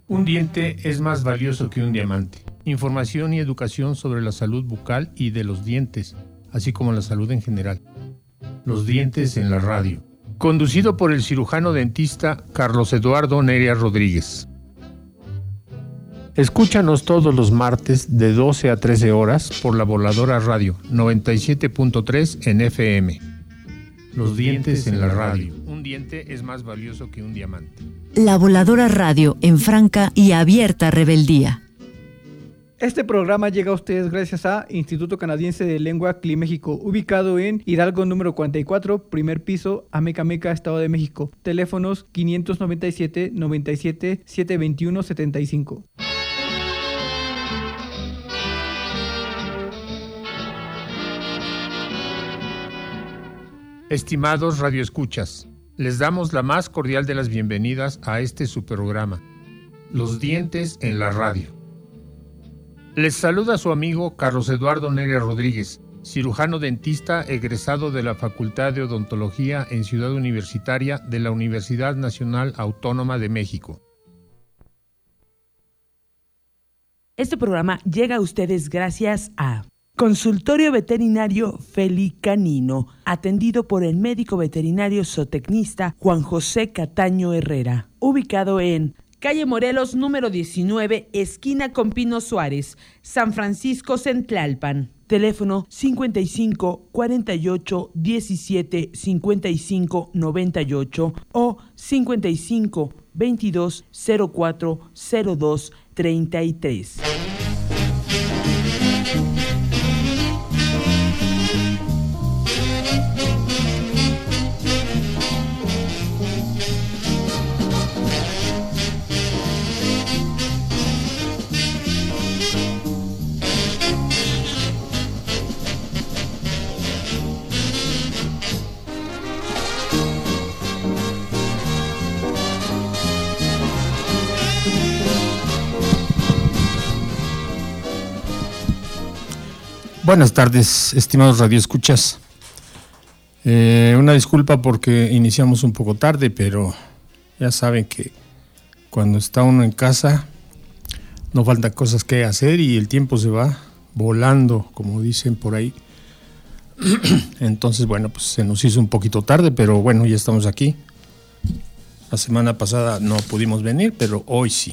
Un diente es más valioso que un diamante. Información y educación sobre la salud bucal y de los dientes, así como la salud en general. Los dientes en la radio. Conducido por el cirujano dentista Carlos Eduardo Neria Rodríguez. Escúchanos todos los martes de 12 a 13 horas por La Voladora Radio 97.3 en FM. Los dientes en la radio. Un diente es más valioso que un diamante. La Voladora Radio en franca y abierta rebeldía. Este programa llega a ustedes gracias a Instituto Canadiense de Lengua CLIMéxico, ubicado en Hidalgo número 44, primer piso, Amecameca, Estado de México. Teléfonos 597 97 721 75. Estimados radioescuchas, les damos la más cordial de las bienvenidas a este su programa, Los dientes en la radio. Les saluda su amigo Carlos Eduardo Neria Rodríguez, cirujano dentista egresado de la Facultad de Odontología en Ciudad Universitaria de la Universidad Nacional Autónoma de México. Este programa llega a ustedes gracias a Consultorio Veterinario Felicanino, atendido por el médico veterinario zootecnista Juan José Cataño Herrera, ubicado en Calle Morelos, número 19, esquina con Pino Suárez, San Francisco, Centlalpan. Teléfono 55 48 17 55 98 o 55 22 04 02 33. Buenas tardes, estimados radioescuchas. Una disculpa porque iniciamos un poco tarde, pero ya saben que cuando está uno en casa no faltan cosas que hacer y el tiempo se va volando, como dicen por ahí. Entonces, bueno, pues se nos hizo un poquito tarde, pero bueno, ya estamos aquí. La semana pasada no pudimos venir, pero hoy sí.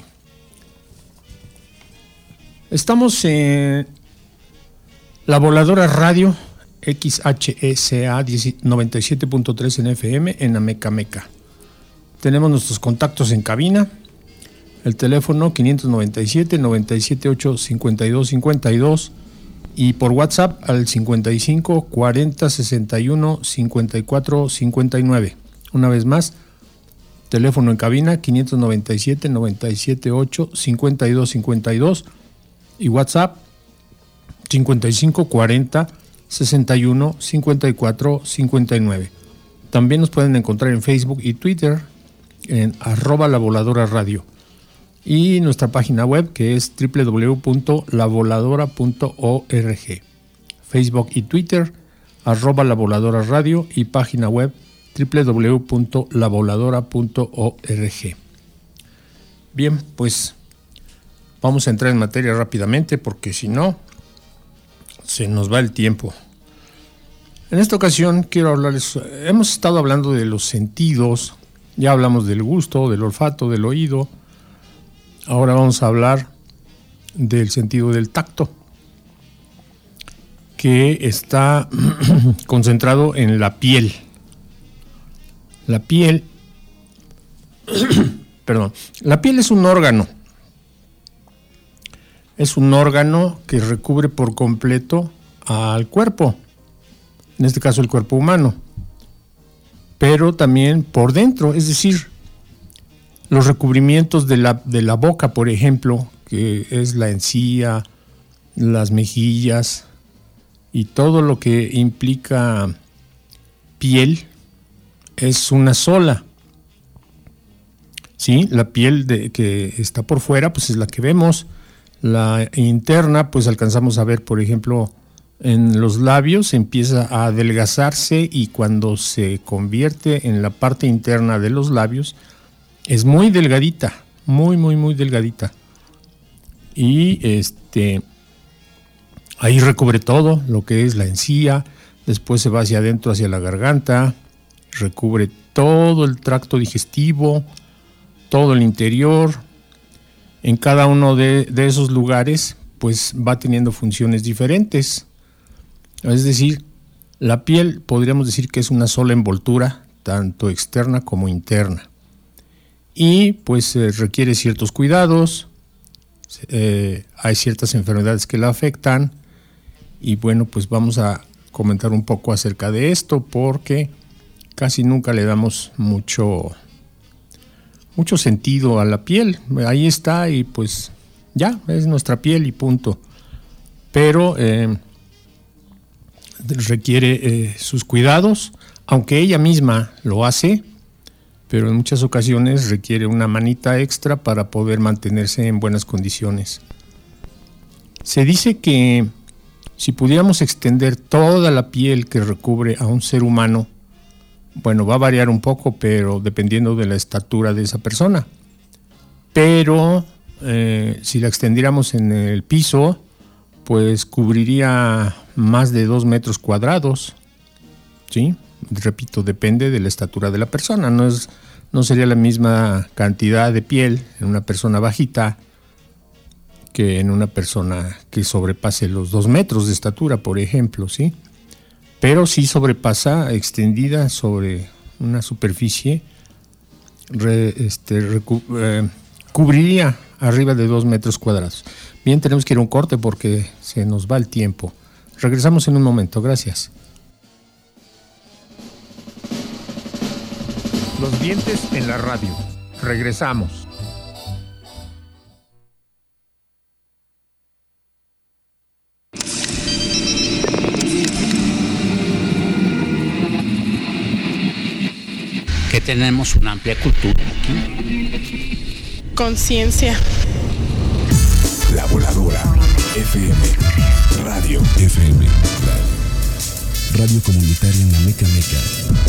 Estamos en La Voladora Radio, XHSA 97.3 en FM, en Amecameca. Tenemos nuestros contactos en cabina. El teléfono 597 978 52 52 y por WhatsApp al 55 40 61 54 59. Una vez más, teléfono en cabina 597 978 52 52 y WhatsApp 55 40 61 54 59. También nos pueden encontrar en Facebook y Twitter en @lavoladora-radio y nuestra página web que es www.lavoladora.org. Facebook y Twitter @lavoladora-radio y página web www.lavoladora.org. Bien, pues vamos a entrar en materia rápidamente porque si no se nos va el tiempo. En esta ocasión quiero hablarles, hemos estado hablando de los sentidos, ya hablamos del gusto, del olfato, del oído. Ahora vamos a hablar del sentido del tacto, que está concentrado en la piel. La piel, la piel es un órgano. Es un órgano que recubre por completo al cuerpo, en este caso el cuerpo humano, pero también por dentro, es decir, los recubrimientos de la boca, por ejemplo, que es la encía, las mejillas y todo lo que implica piel es una sola. ¿Sí? La piel que está por fuera, pues es la que vemos. La interna, pues alcanzamos a ver, por ejemplo, en los labios empieza a adelgazarse y cuando se convierte en la parte interna de los labios es muy delgadita, muy, muy, muy delgadita. Y ahí recubre todo lo que es la encía, después se va hacia adentro, hacia la garganta, recubre todo el tracto digestivo, todo el interior. En cada uno de esos lugares, pues va teniendo funciones diferentes. Es decir, la piel podríamos decir que es una sola envoltura, tanto externa como interna. Y pues requiere ciertos cuidados, hay ciertas enfermedades que la afectan. Y bueno, pues vamos a comentar un poco acerca de esto porque casi nunca le damos mucho sentido a la piel. Ahí está y pues ya, es nuestra piel y punto. Pero requiere sus cuidados, aunque ella misma lo hace, pero en muchas ocasiones requiere una manita extra para poder mantenerse en buenas condiciones. Se dice que si pudiéramos extender toda la piel que recubre a un ser humano, bueno, va a variar un poco, pero dependiendo de la estatura de esa persona. Pero si la extendiéramos en el piso, pues cubriría más de 2 metros cuadrados, ¿sí? Repito, depende de la estatura de la persona. No sería la misma cantidad de piel en una persona bajita que en una persona que sobrepase los 2 metros de estatura, por ejemplo, ¿sí? Pero sí sobrepasa, extendida sobre una superficie, cubriría arriba de 2 metros cuadrados. Bien, tenemos que ir a un corte porque se nos va el tiempo. Regresamos en un momento, gracias. Los dientes en la radio. Regresamos. Que tenemos una amplia cultura aquí. Conciencia. La Voladora FM. Radio FM. Radio comunitaria en Amecameca,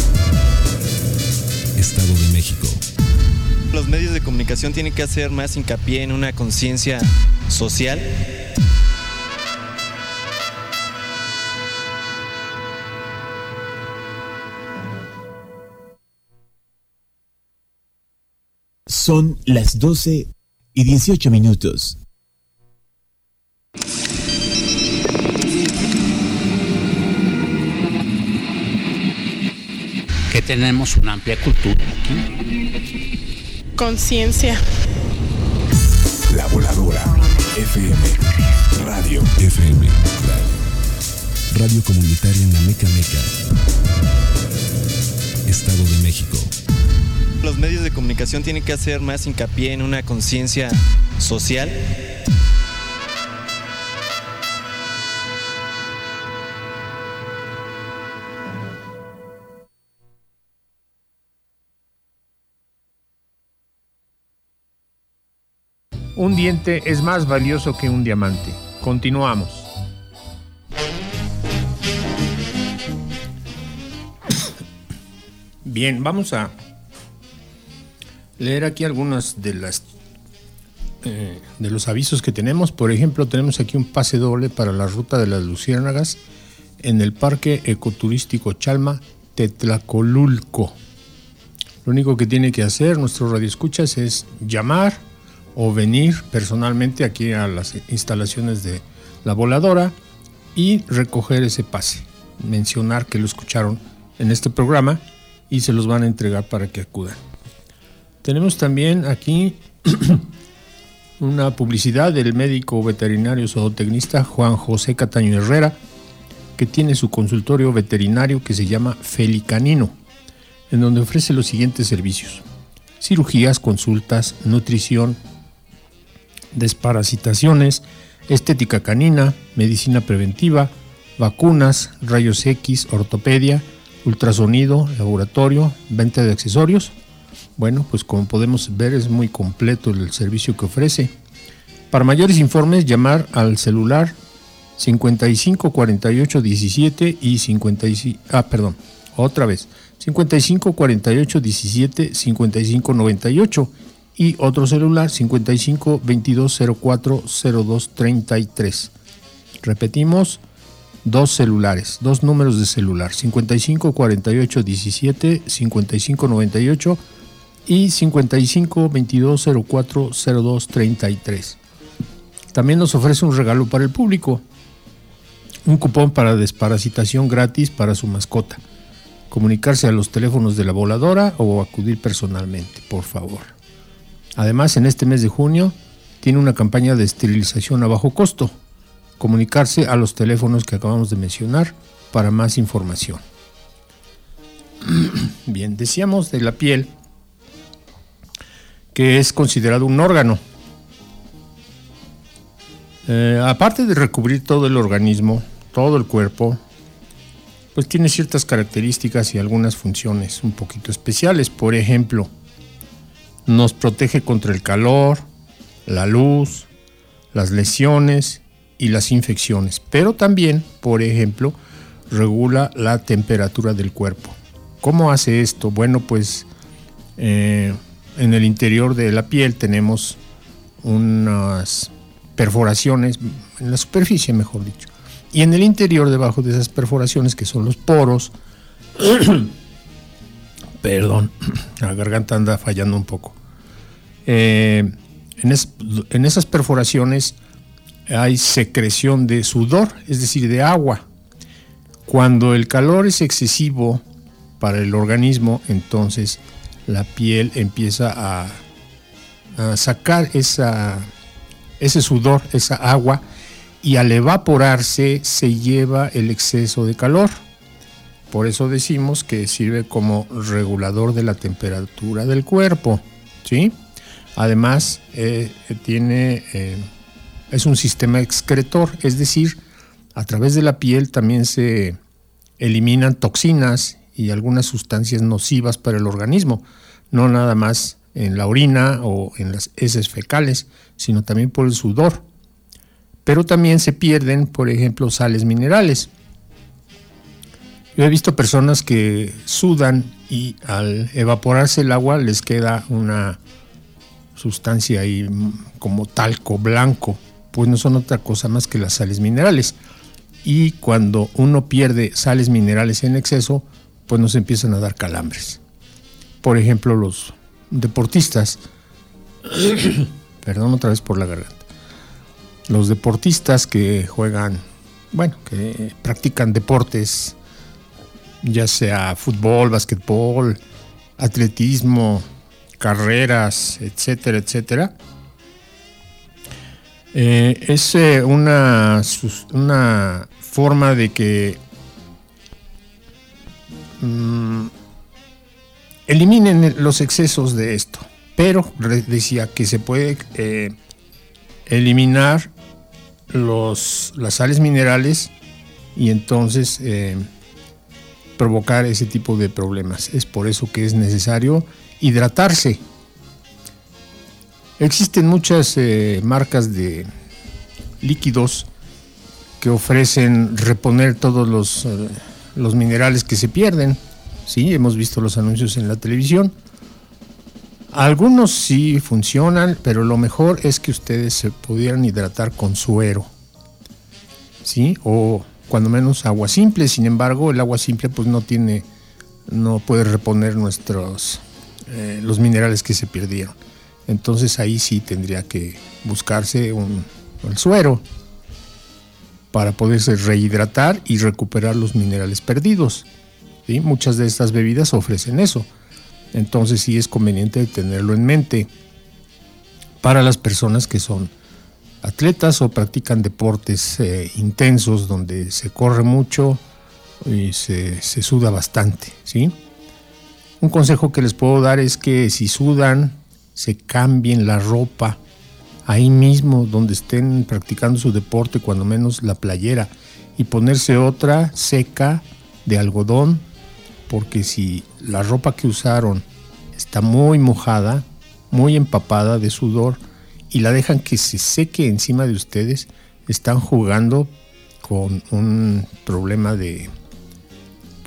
Estado de México. Los medios de comunicación tienen que hacer más hincapié en una conciencia social. Son las 12:18. Que tenemos una amplia cultura aquí. Conciencia. La Voladora FM. Radio FM. Radio comunitaria en Amecameca, Estado de México. Los medios de comunicación tienen que hacer más hincapié en una conciencia social. Un diente es más valioso que un diamante. Continuamos. Bien, vamos a leer aquí algunas de los avisos que tenemos. Por ejemplo, tenemos aquí un pase doble para la ruta de las luciérnagas en el Parque Ecoturístico Chalma, Tetlacolulco. Lo único que tiene que hacer nuestro radioescuchas es llamar o venir personalmente aquí a las instalaciones de La Voladora y recoger ese pase, mencionar que lo escucharon en este programa y se los van a entregar para que acudan. Tenemos también aquí una publicidad del médico veterinario zootecnista Juan José Cataño Herrera, que tiene su consultorio veterinario que se llama Felicanino, en donde ofrece los siguientes servicios: cirugías, consultas, nutrición, desparasitaciones, estética canina, medicina preventiva, vacunas, rayos X, ortopedia, ultrasonido, laboratorio, venta de accesorios. Bueno, pues como podemos ver es muy completo el servicio que ofrece. Para mayores informes, llamar al celular 55 48 17 y 55 48 17 55 98 y otro celular 55 22 04 02 33. Repetimos, dos celulares, dos números de celular, 55 48 17 55 98 y 55 22 04 02 33. También nos ofrece un regalo para el público, un cupón para desparasitación gratis para su mascota. Comunicarse a los teléfonos de la voladora o acudir personalmente, por favor. Además, en este mes de junio tiene una campaña de esterilización a bajo costo. Comunicarse a los teléfonos que acabamos de mencionar para más información. Bien, decíamos de la piel que es considerado un órgano. Aparte de recubrir todo el organismo, todo el cuerpo, pues tiene ciertas características y algunas funciones un poquito especiales. Por ejemplo, nos protege contra el calor, la luz, las lesiones y las infecciones, pero también, por ejemplo, regula la temperatura del cuerpo. ¿Cómo hace esto? Bueno, pues en el interior de la piel tenemos unas perforaciones, en la superficie mejor dicho, y en el interior, debajo de esas perforaciones, que son los poros, perdón, la garganta anda fallando un poco, en esas perforaciones hay secreción de sudor, es decir, de agua. Cuando el calor es excesivo para el organismo, entonces la piel empieza a sacar ese sudor, esa agua, y al evaporarse se lleva el exceso de calor. Por eso decimos que sirve como regulador de la temperatura del cuerpo, ¿sí? Además, es un sistema excretor, es decir, a través de la piel también se eliminan toxinas y algunas sustancias nocivas para el organismo, no nada más en la orina o en las heces fecales, sino también por el sudor. Pero también se pierden, por ejemplo, sales minerales. Yo he visto personas que sudan y al evaporarse el agua les queda una sustancia ahí como talco blanco, pues no son otra cosa más que las sales minerales. Y cuando uno pierde sales minerales en exceso, pues nos empiezan a dar calambres. Por ejemplo, los deportistas, perdón otra vez por la garganta, los deportistas que juegan, que practican deportes, ya sea fútbol, básquetbol, atletismo, carreras, etcétera, etcétera, es una forma de que eliminen los excesos de esto, pero decía que se puede eliminar las sales minerales y entonces provocar ese tipo de problemas. Es por eso que es necesario hidratarse. Existen muchas marcas de líquidos que ofrecen reponer todos los minerales que se pierden. Sí, hemos visto los anuncios en la televisión. Algunos sí funcionan, pero lo mejor es que ustedes se pudieran hidratar con suero, ¿sí? O cuando menos agua simple. Sin embargo, el agua simple pues no puede reponer los minerales que se perdieron. Entonces ahí sí tendría que buscarse el suero para poderse rehidratar y recuperar los minerales perdidos, ¿sí? Muchas de estas bebidas ofrecen eso. Entonces sí es conveniente tenerlo en mente para las personas que son atletas o practican deportes intensos donde se corre mucho y se suda bastante, ¿sí? Un consejo que les puedo dar es que si sudan, se cambien la ropa ahí mismo donde estén practicando su deporte, cuando menos la playera, y ponerse otra seca de algodón, porque si la ropa que usaron está muy mojada, muy empapada de sudor, y la dejan que se seque encima de ustedes, están jugando con un problema de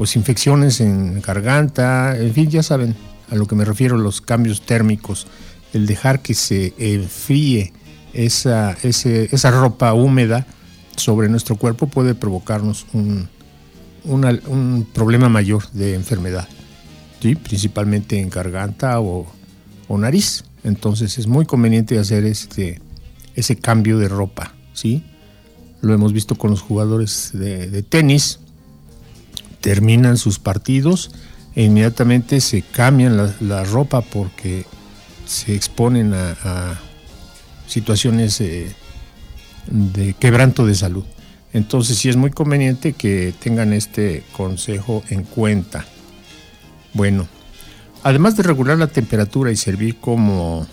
infecciones en garganta, en fin, ya saben a lo que me refiero, los cambios térmicos el dejar que se enfríe esa ropa húmeda sobre nuestro cuerpo puede provocarnos un problema mayor de enfermedad, ¿sí? Principalmente en garganta o nariz. Entonces es muy conveniente hacer ese cambio de ropa, ¿sí? Lo hemos visto con los jugadores de tenis. Terminan sus partidos e inmediatamente se cambian la ropa porque se exponen a situaciones de quebranto de salud. Entonces sí es muy conveniente que tengan este consejo en cuenta. Bueno, además de regular la temperatura y servir como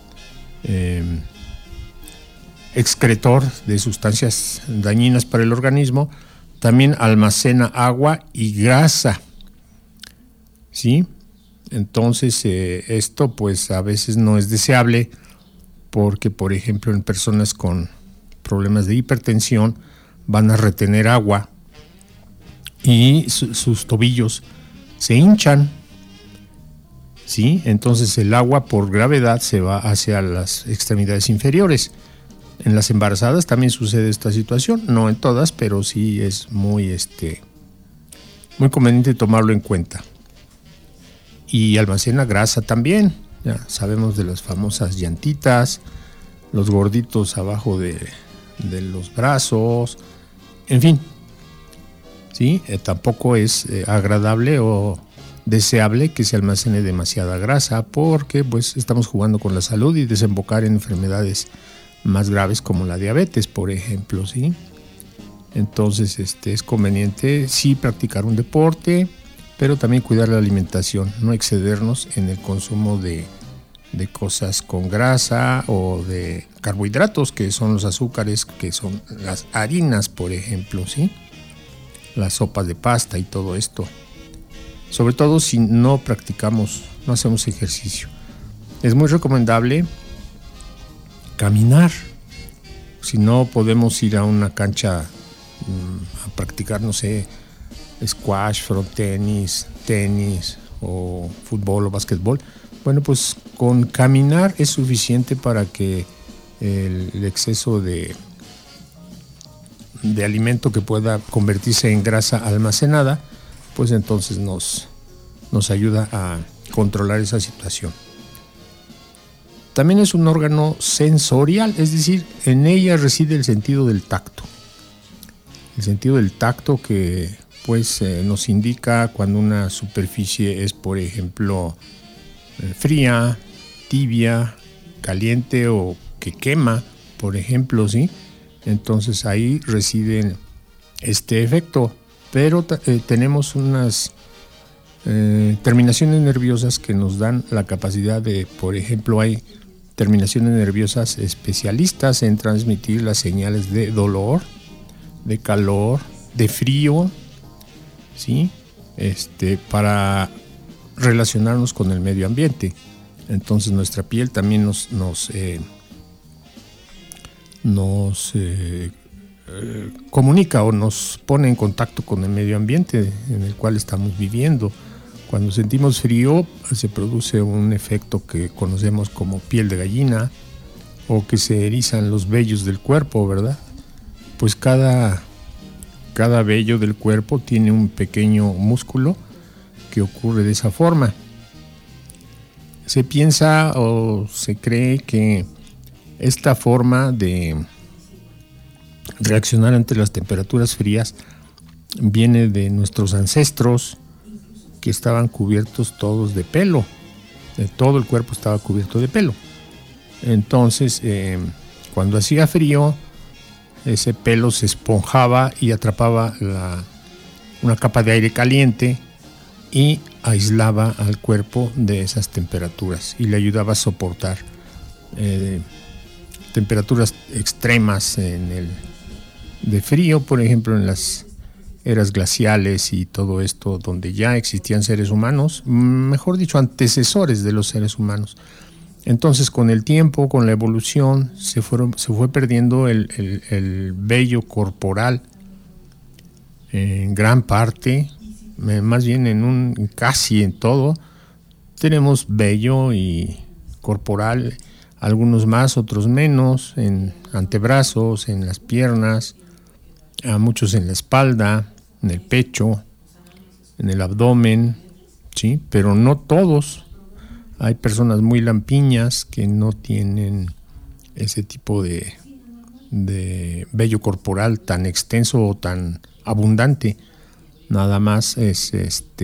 excretor de sustancias dañinas para el organismo, también almacena agua y grasa, ¿sí? Entonces esto pues a veces no es deseable porque, por ejemplo, en personas con problemas de hipertensión van a retener agua y sus tobillos se hinchan, ¿sí? Entonces el agua por gravedad se va hacia las extremidades inferiores. En las embarazadas también sucede esta situación, no en todas, pero sí es muy conveniente tomarlo en cuenta. Y almacena grasa también, ya sabemos de las famosas llantitas, los gorditos abajo de los brazos, en fin, ¿sí? Tampoco es agradable o deseable que se almacene demasiada grasa porque pues estamos jugando con la salud y desembocar en enfermedades más graves como la diabetes, por ejemplo, ¿sí? Entonces es conveniente sí practicar un deporte, pero también cuidar la alimentación, no excedernos en el consumo de cosas con grasa o de carbohidratos, que son los azúcares, que son las harinas, por ejemplo, ¿sí? Las sopas de pasta y todo esto. Sobre todo si no practicamos, no hacemos ejercicio. Es muy recomendable caminar. Si no podemos ir a una cancha a practicar, no sé, squash, frontenis, tenis o fútbol o básquetbol, bueno, pues con caminar es suficiente para que el exceso de alimento que pueda convertirse en grasa almacenada, pues entonces nos ayuda a controlar esa situación. También es un órgano sensorial, es decir, en ella reside el sentido del tacto. El sentido del tacto que pues nos indica cuando una superficie es, por ejemplo, fría, tibia, caliente o que quema, por ejemplo, ¿sí? Entonces ahí reside este efecto, pero tenemos unas terminaciones nerviosas que nos dan la capacidad de, por ejemplo, hay terminaciones nerviosas especialistas en transmitir las señales de dolor, de calor, de frío, ¿sí? Para relacionarnos con el medio ambiente. Entonces nuestra piel también nos comunica o nos pone en contacto con el medio ambiente en el cual estamos viviendo. Cuando sentimos frío se produce un efecto que conocemos como piel de gallina o que se erizan los vellos del cuerpo, ¿verdad? Pues cada vello del cuerpo tiene un pequeño músculo que ocurre de esa forma. Se piensa o se cree que esta forma de reaccionar ante las temperaturas frías viene de nuestros ancestros que estaban cubiertos todos de pelo. Todo el cuerpo estaba cubierto de pelo. Entonces, cuando hacía frío, ese pelo se esponjaba y atrapaba una capa de aire caliente y aislaba al cuerpo de esas temperaturas y le ayudaba a soportar temperaturas extremas de frío, por ejemplo, en las eras glaciales y todo esto, donde ya existían seres humanos, mejor dicho, antecesores de los seres humanos. Entonces, con el tiempo, con la evolución, se fue perdiendo el vello corporal en gran parte, más bien casi en todo. Tenemos vello y corporal, algunos más, otros menos, en antebrazos, en las piernas, a muchos en la espalda, en el pecho, en el abdomen, ¿sí? Pero no todos. Hay personas muy lampiñas que no tienen ese tipo de vello corporal tan extenso o tan abundante. Nada más es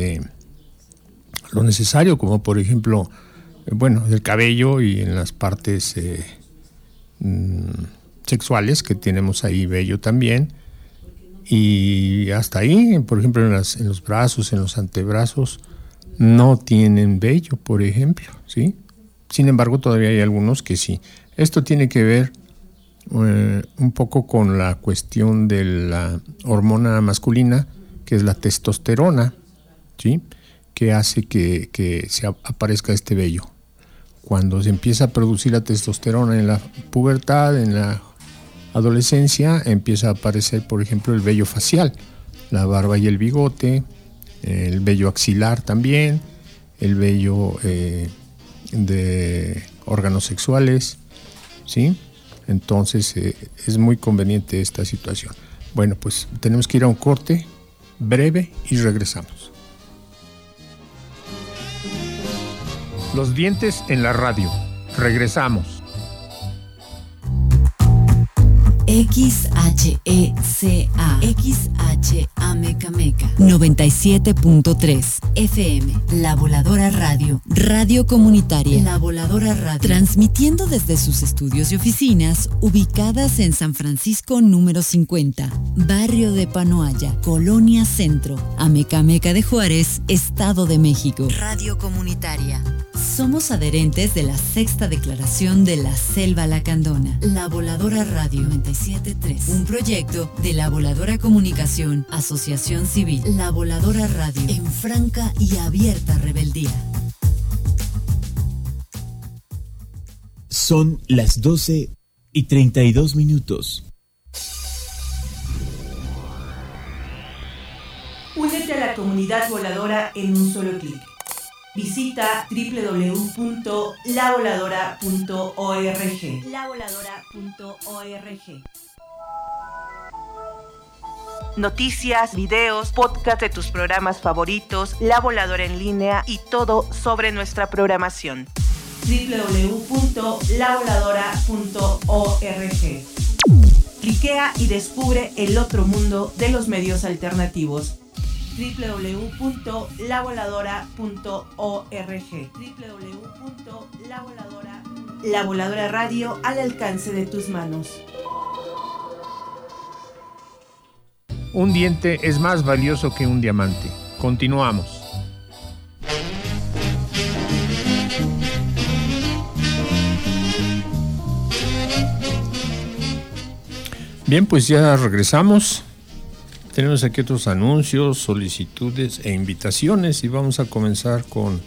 lo necesario, como por ejemplo, el cabello y en las partes sexuales, que tenemos ahí vello también, y hasta ahí, por ejemplo, en los brazos, en los antebrazos, no tienen vello, por ejemplo, ¿sí? Sin embargo, todavía hay algunos que sí. Esto tiene que ver un poco con la cuestión de la hormona masculina, que es la testosterona, ¿sí? Que hace que se aparezca este vello. Cuando se empieza a producir la testosterona en la pubertad, en la adolescencia, empieza a aparecer, por ejemplo, el vello facial, la barba y el bigote, el vello axilar también, el vello de órganos sexuales, ¿sí? Entonces es muy conveniente esta situación. Bueno, pues tenemos que ir a un corte breve y regresamos. Los dientes en la radio. Regresamos. XHECA Mecameca 97.3 FM. La Voladora Radio. Radio comunitaria. La Voladora Radio. Transmitiendo desde sus estudios y oficinas ubicadas en San Francisco número 50, Barrio de Panoaya, Colonia Centro, Amecameca de Juárez, Estado de México. Radio comunitaria. Somos adherentes de la Sexta Declaración de la Selva Lacandona. La Voladora Radio 97.3. Un proyecto de La Voladora Comunicación, Asociación Civil. La Voladora Radio, en franca y abierta rebeldía. Son las 12:32. Únete a la comunidad voladora en un solo clic. Visita www.lavoladora.org. Lavoladora.org. Noticias, videos, podcast de tus programas favoritos, La Voladora en línea y todo sobre nuestra programación. www.lavoladora.org. Cliquea y descubre el otro mundo de los medios alternativos. www.lavoladora.org. La Voladora Radio al alcance de tus manos. Un diente es más valioso que un diamante. Continuamos. Bien, pues ya regresamos. Tenemos aquí otros anuncios, solicitudes e invitaciones y vamos a comenzar con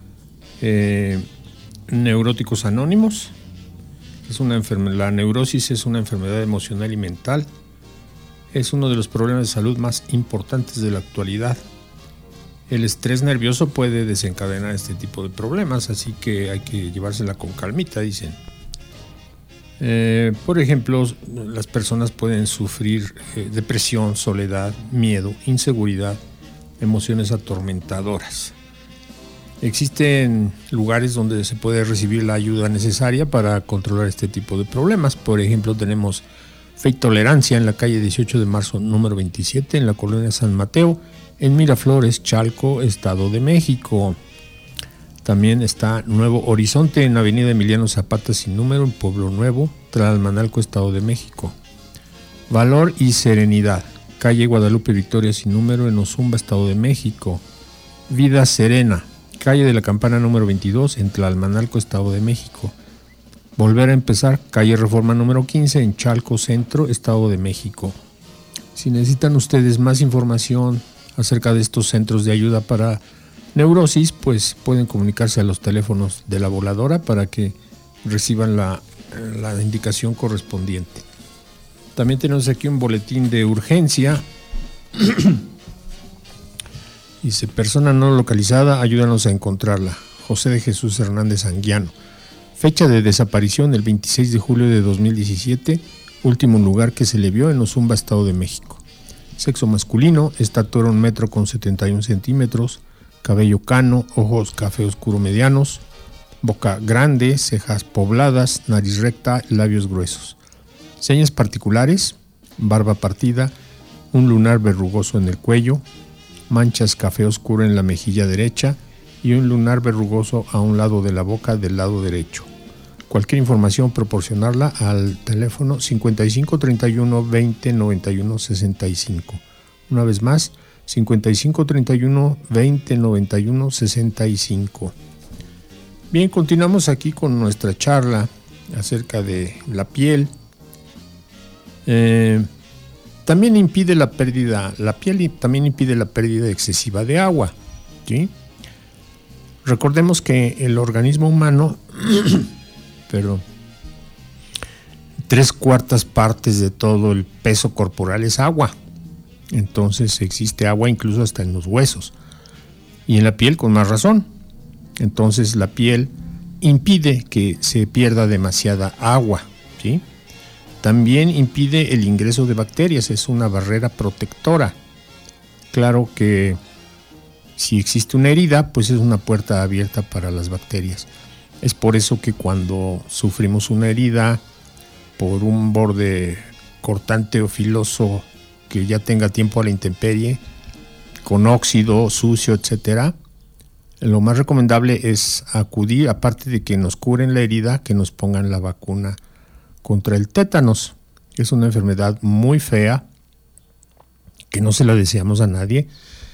Neuróticos Anónimos. La neurosis es una enfermedad emocional y mental. Es uno de los problemas de salud más importantes de la actualidad. El estrés nervioso puede desencadenar este tipo de problemas, así que hay que llevársela con calmita, dicen. Por ejemplo, las personas pueden sufrir depresión, soledad, miedo, inseguridad, emociones atormentadoras. Existen lugares donde se puede recibir la ayuda necesaria para controlar este tipo de problemas. Por ejemplo, tenemos Fe y Tolerancia en la calle 18 de marzo número 27 en la colonia San Mateo, en Miraflores, Chalco, Estado de México. También está Nuevo Horizonte en avenida Emiliano Zapata sin número en Pueblo Nuevo, Tlalmanalco, Estado de México. Valor y Serenidad, calle Guadalupe Victoria sin número en Ozumba, Estado de México. Vida Serena, calle de la Campana número 22 en Tlalmanalco, Estado de México. Volver a empezar, calle Reforma número 15 en Chalco Centro, Estado de México. Si necesitan ustedes más información acerca de estos centros de ayuda para neurosis, pues pueden comunicarse a los teléfonos de la Voladora para que reciban la indicación correspondiente. También tenemos aquí un boletín de urgencia. Dice: persona no localizada, ayúdanos a encontrarla. José de Jesús Hernández Anguiano. Fecha de desaparición el 26 de julio de 2017, último lugar que se le vio en Ozumba, Estado de México. Sexo masculino, estatura 1,71 m, cabello cano, ojos café oscuro medianos, boca grande, cejas pobladas, nariz recta, labios gruesos. Señas particulares, barba partida, un lunar verrugoso en el cuello, manchas café oscuro en la mejilla derecha y un lunar verrugoso a un lado de la boca del lado derecho. Cualquier información proporcionarla al teléfono 55 31 20 91 65. Una vez más, 55 31 20 91 65. Bien, continuamos aquí con nuestra charla acerca de la piel. También impide la pérdida, la piel también impide la pérdida excesiva de agua, ¿sí? Recordemos que el organismo humano, pero 3/4 partes de todo el peso corporal es agua. Entonces existe agua incluso hasta en los huesos. Y en la piel con más razón. Entonces la piel impide que se pierda demasiada agua, ¿sí? También impide el ingreso de bacterias, es una barrera protectora. Claro que si existe una herida, pues es una puerta abierta para las bacterias. Es por eso que cuando sufrimos una herida por un borde cortante o filoso que ya tenga tiempo a la intemperie, con óxido, sucio, etcétera, lo más recomendable es acudir, aparte de que nos curen la herida, que nos pongan la vacuna contra el tétanos. Es una enfermedad muy fea, que no se la deseamos a nadie.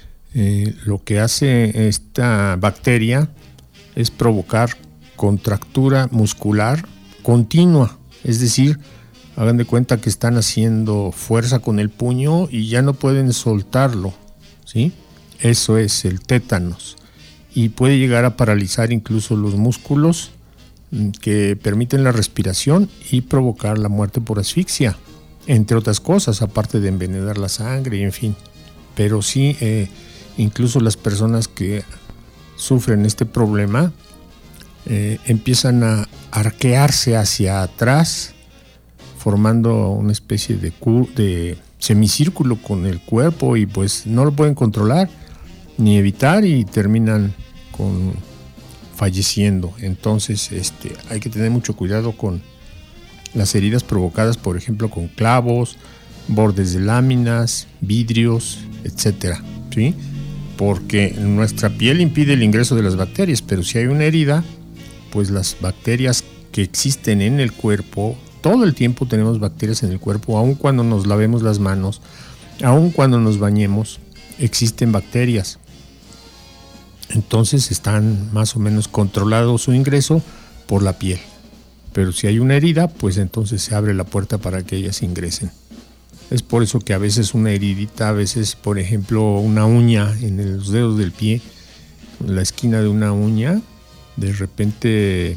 Lo que hace esta bacteria es provocar contractura muscular continua, es decir, hagan de cuenta que están haciendo fuerza con el puño y ya no pueden soltarlo, ¿sí? Eso es el tétanos, y puede llegar a paralizar incluso los músculos que permiten la respiración y provocar la muerte por asfixia, entre otras cosas, aparte de envenenar la sangre y en fin. Pero sí, incluso las personas que sufren este problema empiezan a arquearse hacia atrás, formando una especie de semicírculo con el cuerpo, y pues no lo pueden controlar ni evitar y terminan falleciendo. Entonces hay que tener mucho cuidado con las heridas provocadas, por ejemplo, con clavos, bordes de láminas, vidrios, etcétera, ¿sí? Porque nuestra piel impide el ingreso de las bacterias, pero si hay una herida, pues las bacterias que existen en el cuerpo, todo el tiempo tenemos bacterias en el cuerpo, aun cuando nos lavemos las manos, aun cuando nos bañemos, existen bacterias. Entonces están más o menos controlados su ingreso por la piel. Pero si hay una herida, pues entonces se abre la puerta para que ellas ingresen. Es por eso que a veces una heridita, a veces, por ejemplo, una uña en los dedos del pie, en la esquina de una uña, de repente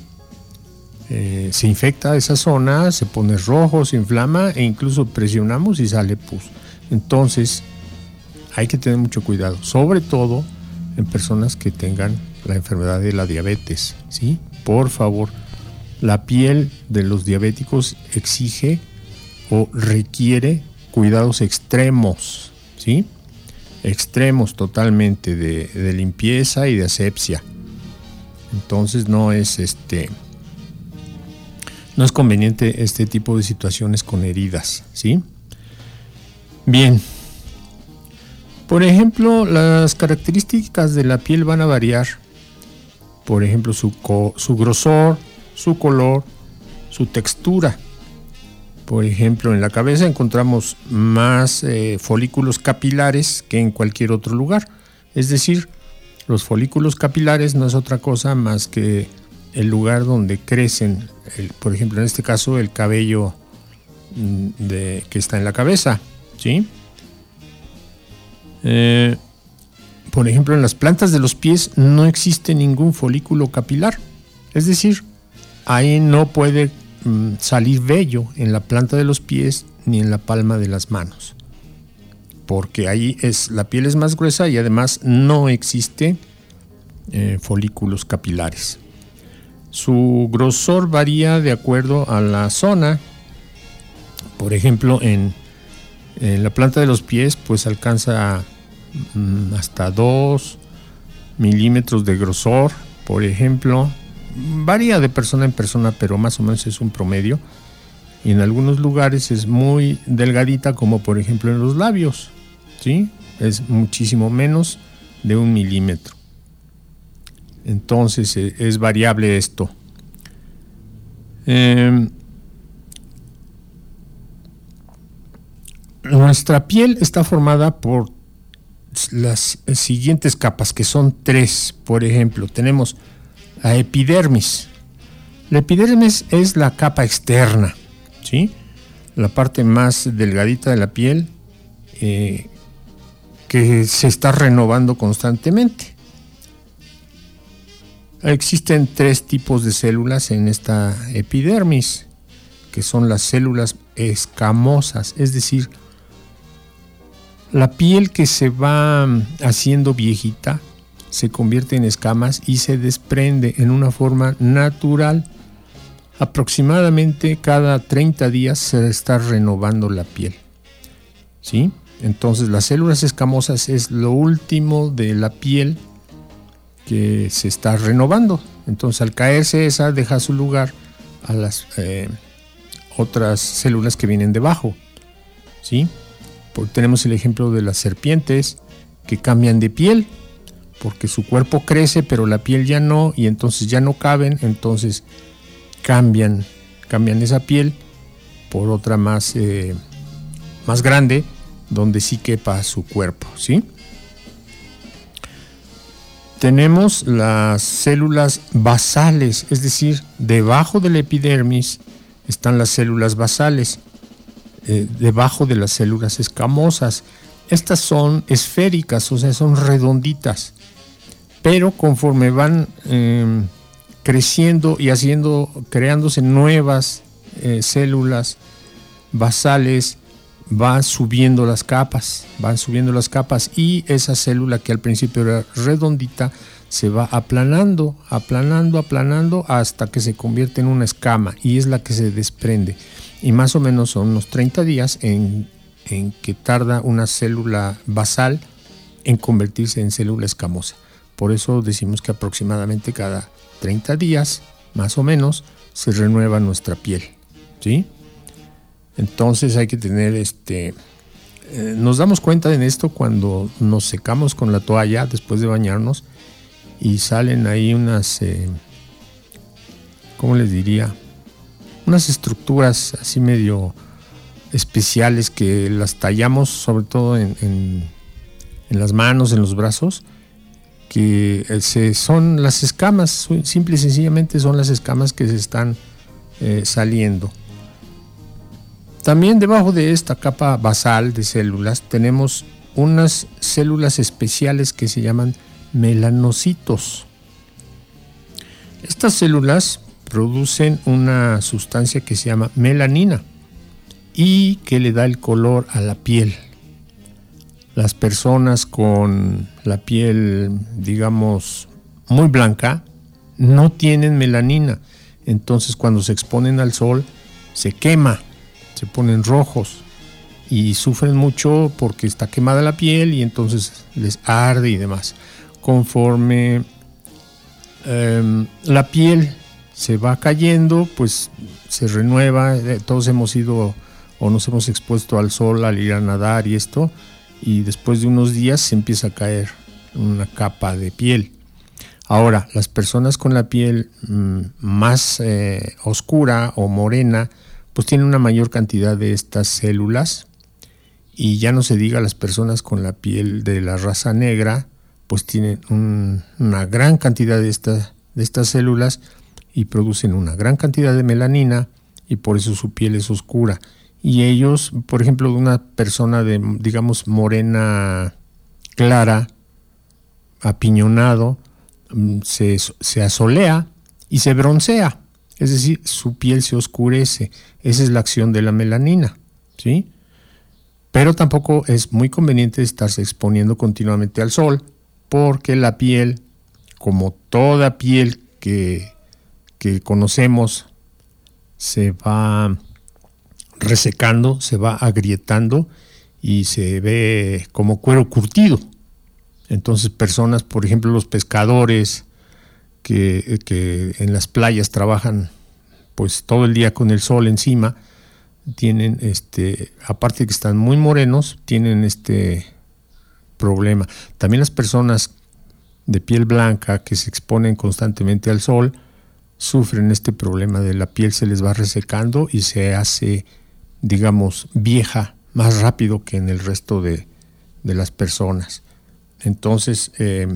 se infecta esa zona, se pone rojo, se inflama e incluso presionamos y sale pus. Entonces hay que tener mucho cuidado, sobre todo en personas que tengan la enfermedad de la diabetes, ¿sí? Por favor, la piel de los diabéticos exige o requiere cuidados extremos, ¿sí? Extremos totalmente de limpieza y de asepsia. Entonces no es conveniente este tipo de situaciones con heridas, ¿sí? Bien. Por ejemplo, las características de la piel van a variar. Por ejemplo, su grosor, su color, su textura. Por ejemplo, en la cabeza encontramos más folículos capilares que en cualquier otro lugar. Es decir, los folículos capilares no es otra cosa más que el lugar donde crecen, por ejemplo, en este caso, el cabello que está en la cabeza, ¿sí? Por ejemplo, en las plantas de los pies no existe ningún folículo capilar. Es decir, ahí no puede salir vello en la planta de los pies ni en la palma de las manos, porque ahí la piel es más gruesa y además no existe folículos capilares. Su grosor varía de acuerdo a la zona. Por ejemplo, en la planta de los pies, pues alcanza hasta 2 milímetros de grosor, por ejemplo. Varía de persona en persona, pero más o menos es un promedio. Y en algunos lugares es muy delgadita, como por ejemplo en los labios, ¿sí? Es muchísimo menos de 1 milímetro. Entonces es variable esto. Nuestra piel está formada por las siguientes capas, que son 3. Por ejemplo, tenemos la epidermis. La epidermis es la capa externa, ¿sí? La parte más delgadita de la piel, que se está renovando constantemente. Existen 3 tipos de células en esta epidermis, que son las células escamosas, es decir, la piel que se va haciendo viejita se convierte en escamas y se desprende en una forma natural. Aproximadamente cada 30 días se está renovando la piel, ¿sí? Entonces las células escamosas es lo último de la piel que se está renovando. Entonces al caerse esa, deja su lugar a las otras células que vienen debajo, ¿sí? Tenemos el ejemplo de las serpientes que cambian de piel porque su cuerpo crece pero la piel ya no, y entonces ya no caben, entonces cambian esa piel por otra más grande donde sí quepa su cuerpo, ¿sí? Tenemos las células basales, es decir, debajo de la epidermis están las células basales, debajo de las células escamosas. Estas son esféricas, o sea, son redonditas, pero conforme van creciendo y creándose nuevas células basales, van subiendo las capas, y esa célula que al principio era redondita se va aplanando hasta que se convierte en una escama, y es la que se desprende. Y más o menos son unos 30 días en que tarda una célula basal en convertirse en célula escamosa. Por eso decimos que aproximadamente cada 30 días, más o menos, se renueva nuestra piel, ¿sí? Entonces hay que tener nos damos cuenta de esto cuando nos secamos con la toalla después de bañarnos y salen ahí unas, ¿cómo les diría? Unas estructuras así medio especiales que las tallamos sobre todo en las manos, en los brazos, que son las escamas, simple y sencillamente son las escamas que se están saliendo. También debajo de esta capa basal de células tenemos unas células especiales que se llaman melanocitos. Estas células producen una sustancia que se llama melanina y que le da el color a la piel. Las personas con la piel, digamos, muy blanca, no tienen melanina. Entonces cuando se exponen al sol, se quema, se ponen rojos y sufren mucho porque está quemada la piel y entonces les arde y demás. Conforme la piel se va cayendo, pues se renueva. Todos hemos ido o nos hemos expuesto al sol al ir a nadar y esto, y después de unos días se empieza a caer una capa de piel. Ahora, las personas con la piel más oscura o morena, pues tienen una mayor cantidad de estas células, y ya no se diga las personas con la piel de la raza negra, pues tienen una gran cantidad de estas células y producen una gran cantidad de melanina, y por eso su piel es oscura. Y ellos, por ejemplo, de una persona de, digamos, morena clara, apiñonado, se asolea y se broncea, es decir, su piel se oscurece. Esa es la acción de la melanina, ¿sí? Pero tampoco es muy conveniente estarse exponiendo continuamente al sol, porque la piel, como toda piel que que conocemos se va resecando, se va agrietando y se ve como cuero curtido. Entonces personas, por ejemplo los pescadores que en las playas trabajan pues todo el día con el sol encima, tienen aparte de que están muy morenos, tienen este problema. También las personas de piel blanca que se exponen constantemente al sol sufren este problema de la piel, se les va resecando y se hace, digamos, vieja más rápido que en el resto de las personas. Entonces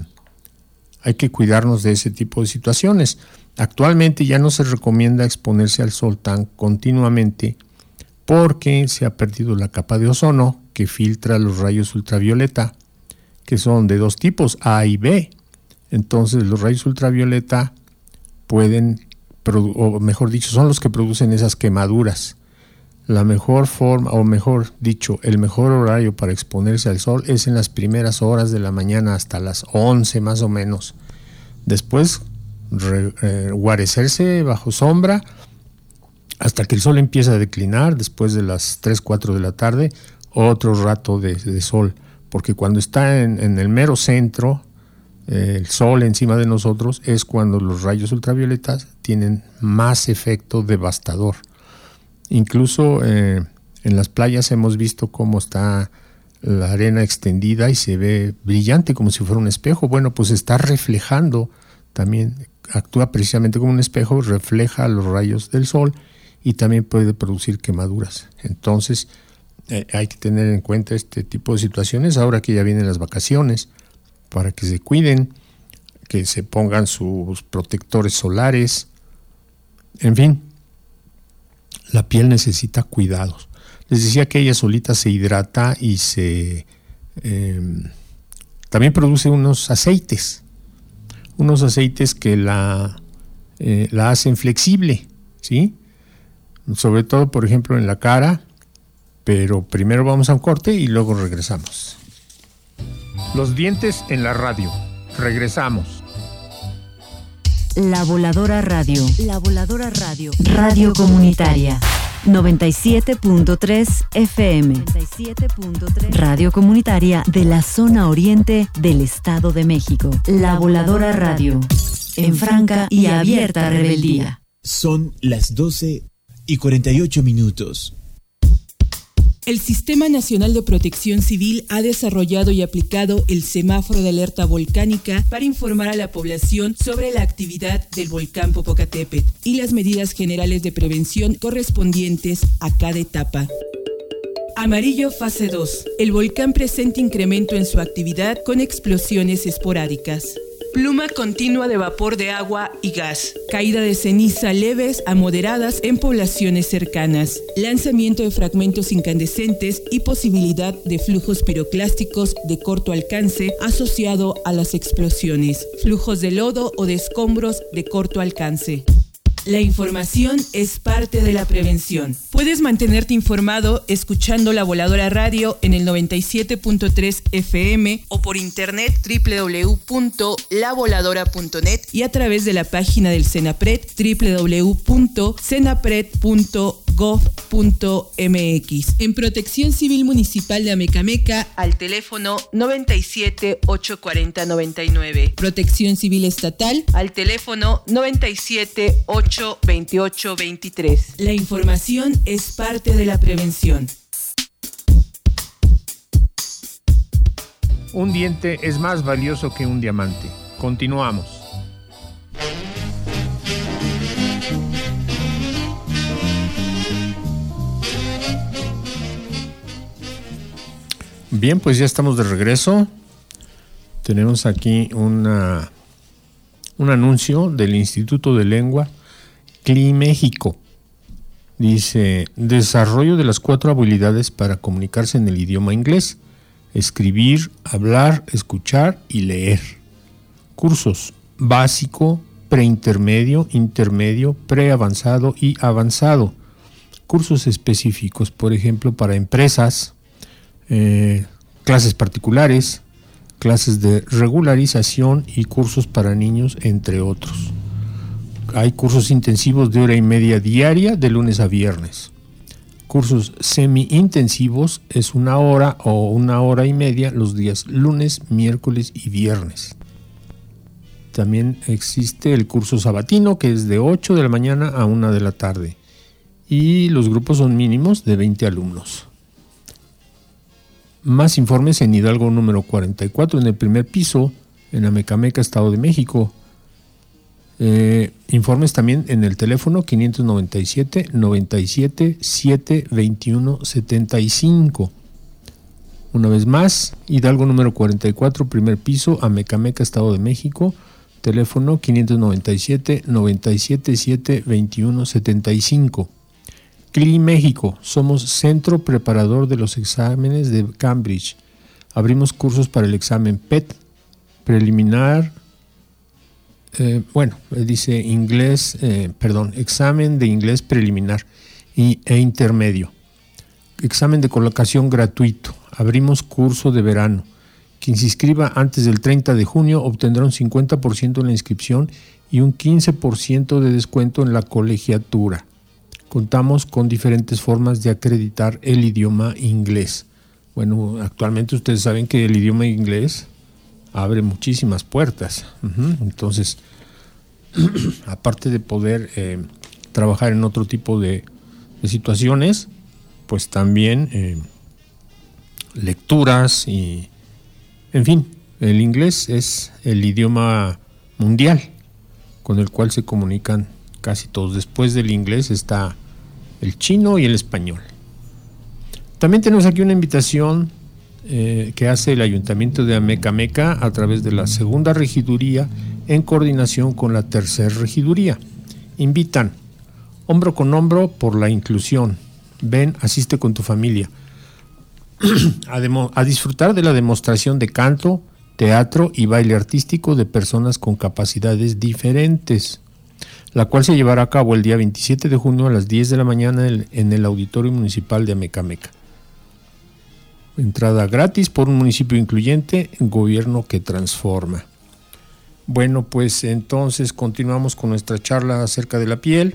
hay que cuidarnos de ese tipo de situaciones. Actualmente ya no se recomienda exponerse al sol tan continuamente porque se ha perdido la capa de ozono que filtra los rayos ultravioleta, que son de dos tipos, A y B. Entonces los rayos ultravioleta pueden, o mejor dicho, son los que producen esas quemaduras. La mejor forma, o mejor dicho, el mejor horario para exponerse al sol es en las primeras horas de la mañana hasta las 11 más o menos. Después guarecerse bajo sombra hasta que el sol empieza a declinar, después de las 3, 4 de la tarde, otro rato de sol, porque cuando está en el mero centro, el sol encima de nosotros, es cuando los rayos ultravioletas tienen más efecto devastador. Incluso en las playas hemos visto cómo está la arena extendida y se ve brillante como si fuera un espejo. Bueno, pues está reflejando también, actúa precisamente como un espejo, refleja los rayos del sol y también puede producir quemaduras. Entonces hay que tener en cuenta este tipo de situaciones ahora que ya vienen las vacaciones, para que se cuiden, que se pongan sus protectores solares, en fin. La piel necesita cuidados. Les decía que ella solita se hidrata y también produce unos aceites que la hacen flexible, ¿sí? Sobre todo, por ejemplo, en la cara, pero primero vamos a un corte y luego regresamos. Los dientes en la radio. Regresamos. La Voladora Radio. La Voladora Radio. Radio comunitaria. 97.3 FM. 97.3. Radio comunitaria de la zona oriente del Estado de México. La Voladora Radio. En franca y abierta rebeldía. Son las 12:48. El Sistema Nacional de Protección Civil ha desarrollado y aplicado el semáforo de alerta volcánica para informar a la población sobre la actividad del volcán Popocatépetl y las medidas generales de prevención correspondientes a cada etapa. Amarillo fase 2. El volcán presenta incremento en su actividad con explosiones esporádicas. Pluma continua de vapor de agua y gas. Caída de ceniza leves a moderadas en poblaciones cercanas. Lanzamiento de fragmentos incandescentes y posibilidad de flujos piroclásticos de corto alcance asociado a las explosiones. Flujos de lodo o de escombros de corto alcance. La información es parte de la prevención. Puedes mantenerte informado escuchando La Voladora Radio en el 97.3 FM o por internet www.lavoladora.net y a través de la página del CENAPRED www.cenapred.gov.mx. En Protección Civil Municipal de Amecameca al teléfono 97 840 99. Protección Civil Estatal al teléfono 97 828 23. La información es parte de la prevención. Un diente es más valioso que un diamante. Continuamos. Bien, pues ya estamos de regreso. Tenemos aquí un anuncio del Instituto de Lengua CLI México. Dice: desarrollo de las 4 habilidades para comunicarse en el idioma inglés: escribir, hablar, escuchar y leer. Cursos: básico, preintermedio, intermedio, preavanzado y avanzado. Cursos específicos, por ejemplo, para empresas, clases particulares, clases de regularización y cursos para niños, entre otros. Hay cursos intensivos de 1:30 horas diaria, de lunes a viernes. Cursos semi-intensivos es 1 hora o 1:30 horas los días lunes, miércoles y viernes. También existe el curso sabatino, que es de 8 de la mañana a 1 de la tarde. Y los grupos son mínimos de 20 alumnos. Más informes en Hidalgo número 44, en el primer piso, en Amecameca, Estado de México. Informes también en el teléfono 597-97-721-75. Una vez más, Hidalgo número 44, primer piso, Amecameca, Estado de México. Teléfono 597-97-721-75. CLI México, somos Centro Preparador de los Exámenes de Cambridge. Abrimos cursos para el examen PET, preliminar, dice inglés, examen de inglés preliminar e intermedio. Examen de colocación gratuito. Abrimos curso de verano. Quien se inscriba antes del 30 de junio obtendrá un 50% en la inscripción y un 15% de descuento en la colegiatura. Contamos con diferentes formas de acreditar el idioma inglés. Bueno, actualmente ustedes saben que el idioma inglés abre muchísimas puertas. Entonces, aparte de poder trabajar en otro tipo de situaciones, pues también lecturas y, en fin, el inglés es el idioma mundial con el cual se comunican casi todos. Después del inglés está el chino y el español. También tenemos aquí una invitación que hace el Ayuntamiento de Amecameca a través de la segunda regiduría en coordinación con la tercera regiduría. Invitan hombro con hombro por la inclusión. Ven, asiste con tu familia a disfrutar de la demostración de canto, teatro y baile artístico de personas con capacidades diferentes, la cual se llevará a cabo el día 27 de junio a las 10 de la mañana en el Auditorio Municipal de Amecameca. Entrada gratis por un municipio incluyente, gobierno que transforma. Bueno, pues entonces continuamos con nuestra charla acerca de la piel.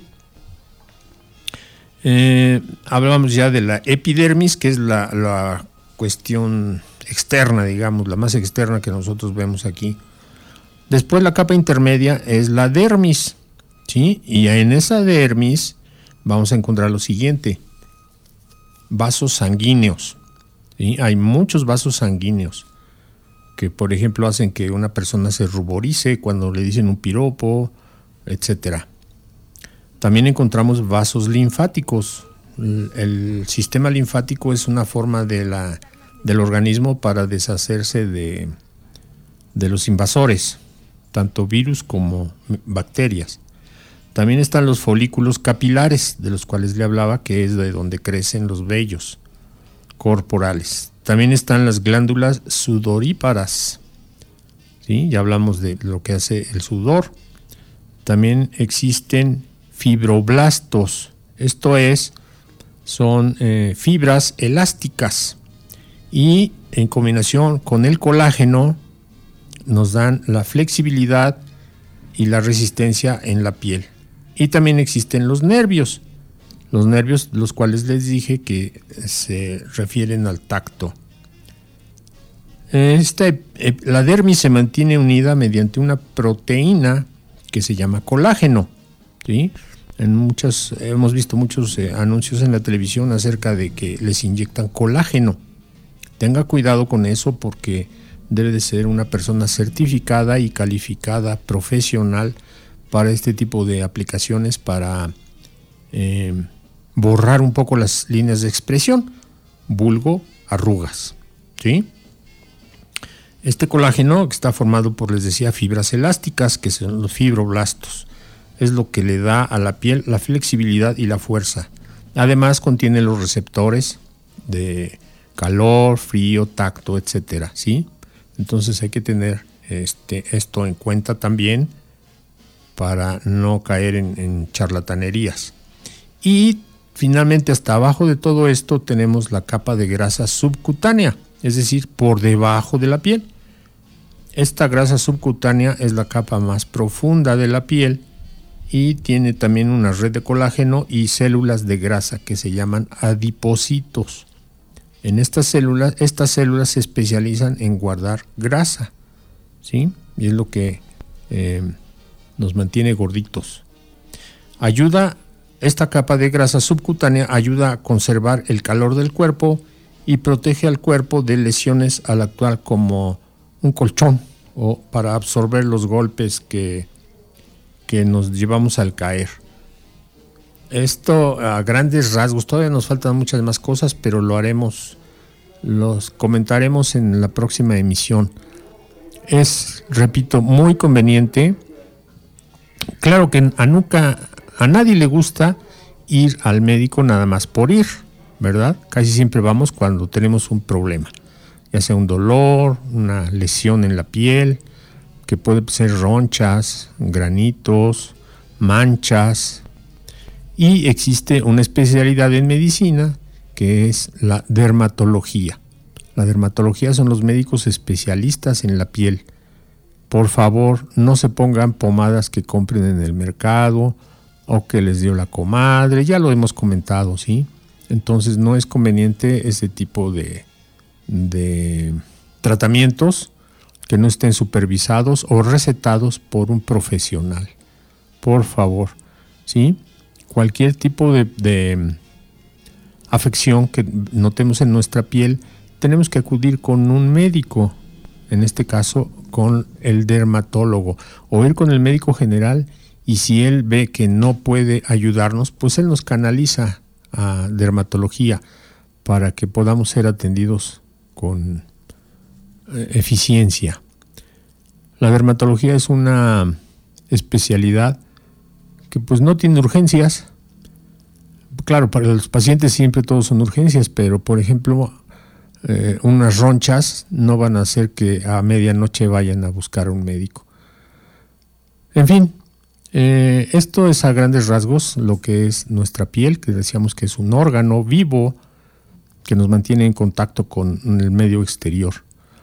Hablábamos ya de la epidermis, que es la cuestión externa, digamos, la más externa que nosotros vemos aquí. Después la capa intermedia es la dermis, ¿sí? Y en esa dermis vamos a encontrar lo siguiente: vasos sanguíneos. ¿Sí? Hay muchos vasos sanguíneos que, por ejemplo, hacen que una persona se ruborice cuando le dicen un piropo, etcétera. También encontramos vasos linfáticos. El sistema linfático es una forma del organismo para deshacerse de los invasores, tanto virus como bacterias. También están los folículos capilares, de los cuales le hablaba, que es de donde crecen los vellos corporales. También están las glándulas sudoríparas, ¿sí? Ya hablamos de lo que hace el sudor. También existen fibroblastos, esto es, son fibras elásticas, y en combinación con el colágeno nos dan la flexibilidad y la resistencia en la piel. Y también existen los nervios, los cuales les dije que se refieren al tacto. La dermis se mantiene unida mediante una proteína que se llama colágeno, ¿sí? Hemos visto muchos anuncios en la televisión acerca de que les inyectan colágeno. Tenga cuidado con eso, porque debe de ser una persona certificada y calificada profesional para este tipo de aplicaciones, para borrar un poco las líneas de expresión, vulgo arrugas, ¿sí? Este colágeno, que está formado por, les decía, fibras elásticas, que son los fibroblastos, es lo que le da a la piel la flexibilidad y la fuerza. Además contiene los receptores de calor, frío, tacto, etcétera, ¿sí? Entonces hay que tener esto en cuenta también para no caer en charlatanerías. Y finalmente, hasta abajo de todo esto tenemos la capa de grasa subcutánea, es decir, por debajo de la piel. Esta grasa subcutánea es la capa más profunda de la piel y tiene también una red de colágeno y células de grasa que se llaman adipocitos. En estas células se especializan en guardar grasa, ¿sí? Y es lo que nos mantiene gorditos. Esta capa de grasa subcutánea ayuda a conservar el calor del cuerpo y protege al cuerpo de lesiones al actuar como un colchón o para absorber los golpes que nos llevamos al caer. Esto a grandes rasgos, todavía nos faltan muchas más cosas, pero los comentaremos en la próxima emisión. Es, repito, muy conveniente. Claro que a nadie le gusta ir al médico nada más por ir, ¿verdad? Casi siempre vamos cuando tenemos un problema, ya sea un dolor, una lesión en la piel, que puede ser ronchas, granitos, manchas. Y existe una especialidad en medicina que es la dermatología. La dermatología son los médicos especialistas en la piel. Por favor, no se pongan pomadas que compren en el mercado o que les dio la comadre, ya lo hemos comentado, ¿sí? Entonces no es conveniente ese tipo de tratamientos que no estén supervisados o recetados por un profesional. Por favor, ¿sí? Cualquier tipo de afección que notemos en nuestra piel, tenemos que acudir con un médico, en este caso con el dermatólogo, o ir con el médico general, y si él ve que no puede ayudarnos, pues él nos canaliza a dermatología para que podamos ser atendidos con eficiencia. La dermatología es una especialidad que pues no tiene urgencias. Claro, para los pacientes siempre todos son urgencias, pero por ejemplo unas ronchas no van a hacer que a medianoche vayan a buscar a un médico. En fin, esto es a grandes rasgos lo que es nuestra piel, que decíamos que es un órgano vivo que nos mantiene en contacto con el medio exterior.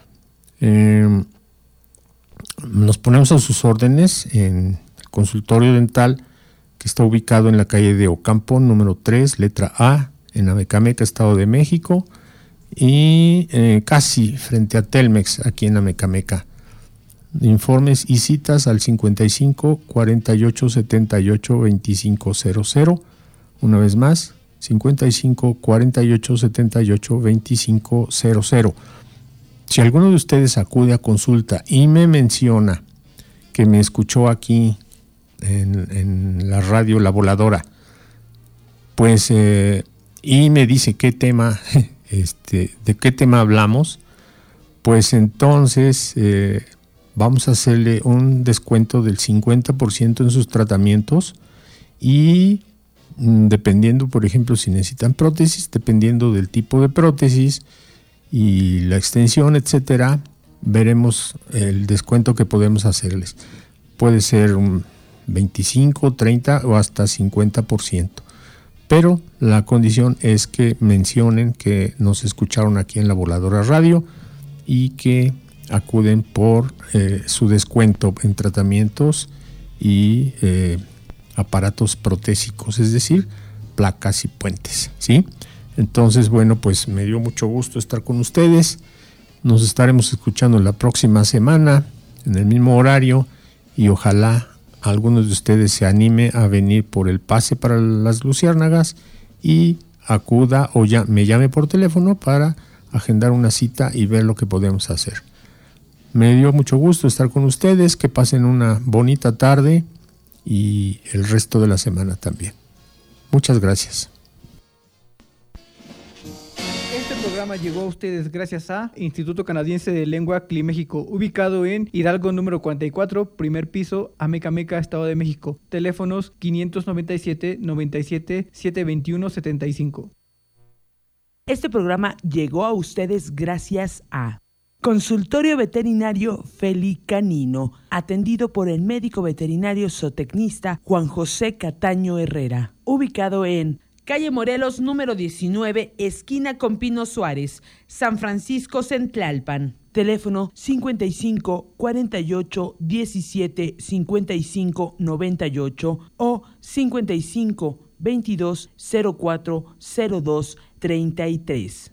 Nos ponemos a sus órdenes en el consultorio dental que está ubicado en la calle de Ocampo, número 3, letra A, en Amecameca, Estado de México, y casi frente a Telmex, aquí en Amecameca. Informes y citas al 55 48 78 2500. Una vez más, 55 48 78 2500. Si alguno de ustedes acude a consulta y me menciona que me escuchó aquí en la radio La Voladora, pues y me dice qué tema, de qué tema hablamos, pues entonces vamos a hacerle un descuento del 50% en sus tratamientos y dependiendo, por ejemplo, si necesitan prótesis, dependiendo del tipo de prótesis y la extensión, etcétera, veremos el descuento que podemos hacerles. Puede ser un 25, 30 o hasta 50%. Pero la condición es que mencionen que nos escucharon aquí en La Voladora Radio y que acuden por su descuento en tratamientos y aparatos protésicos, es decir, placas y puentes, ¿sí? Entonces, bueno, pues me dio mucho gusto estar con ustedes. Nos estaremos escuchando la próxima semana en el mismo horario y ojalá algunos de ustedes se anime a venir por el pase para las luciérnagas y acuda o me llame por teléfono para agendar una cita y ver lo que podemos hacer. Me dio mucho gusto estar con ustedes, que pasen una bonita tarde y el resto de la semana también. Muchas gracias. Este programa llegó a ustedes gracias a Instituto Canadiense de Lengua Climéxico, ubicado en Hidalgo número 44, primer piso, Amecameca, Estado de México. Teléfonos 597 97 721 75. Este programa llegó a ustedes gracias a Consultorio Veterinario Felicanino, atendido por el médico veterinario zootecnista Juan José Cataño Herrera, ubicado en calle Morelos número 19, esquina con Pino Suárez, San Francisco Centlalpan. Teléfono 55 48 17 55 98 o 55 22 04 02 33.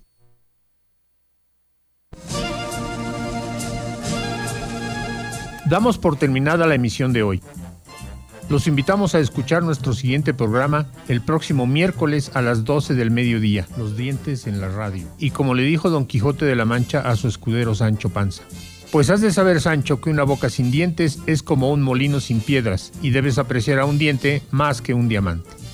Damos por terminada la emisión de hoy. Los invitamos a escuchar nuestro siguiente programa el próximo miércoles a las 12 del mediodía, Los dientes en la radio. Y como le dijo Don Quijote de la Mancha a su escudero Sancho Panza: pues has de saber, Sancho, que una boca sin dientes es como un molino sin piedras, y debes apreciar a un diente más que un diamante.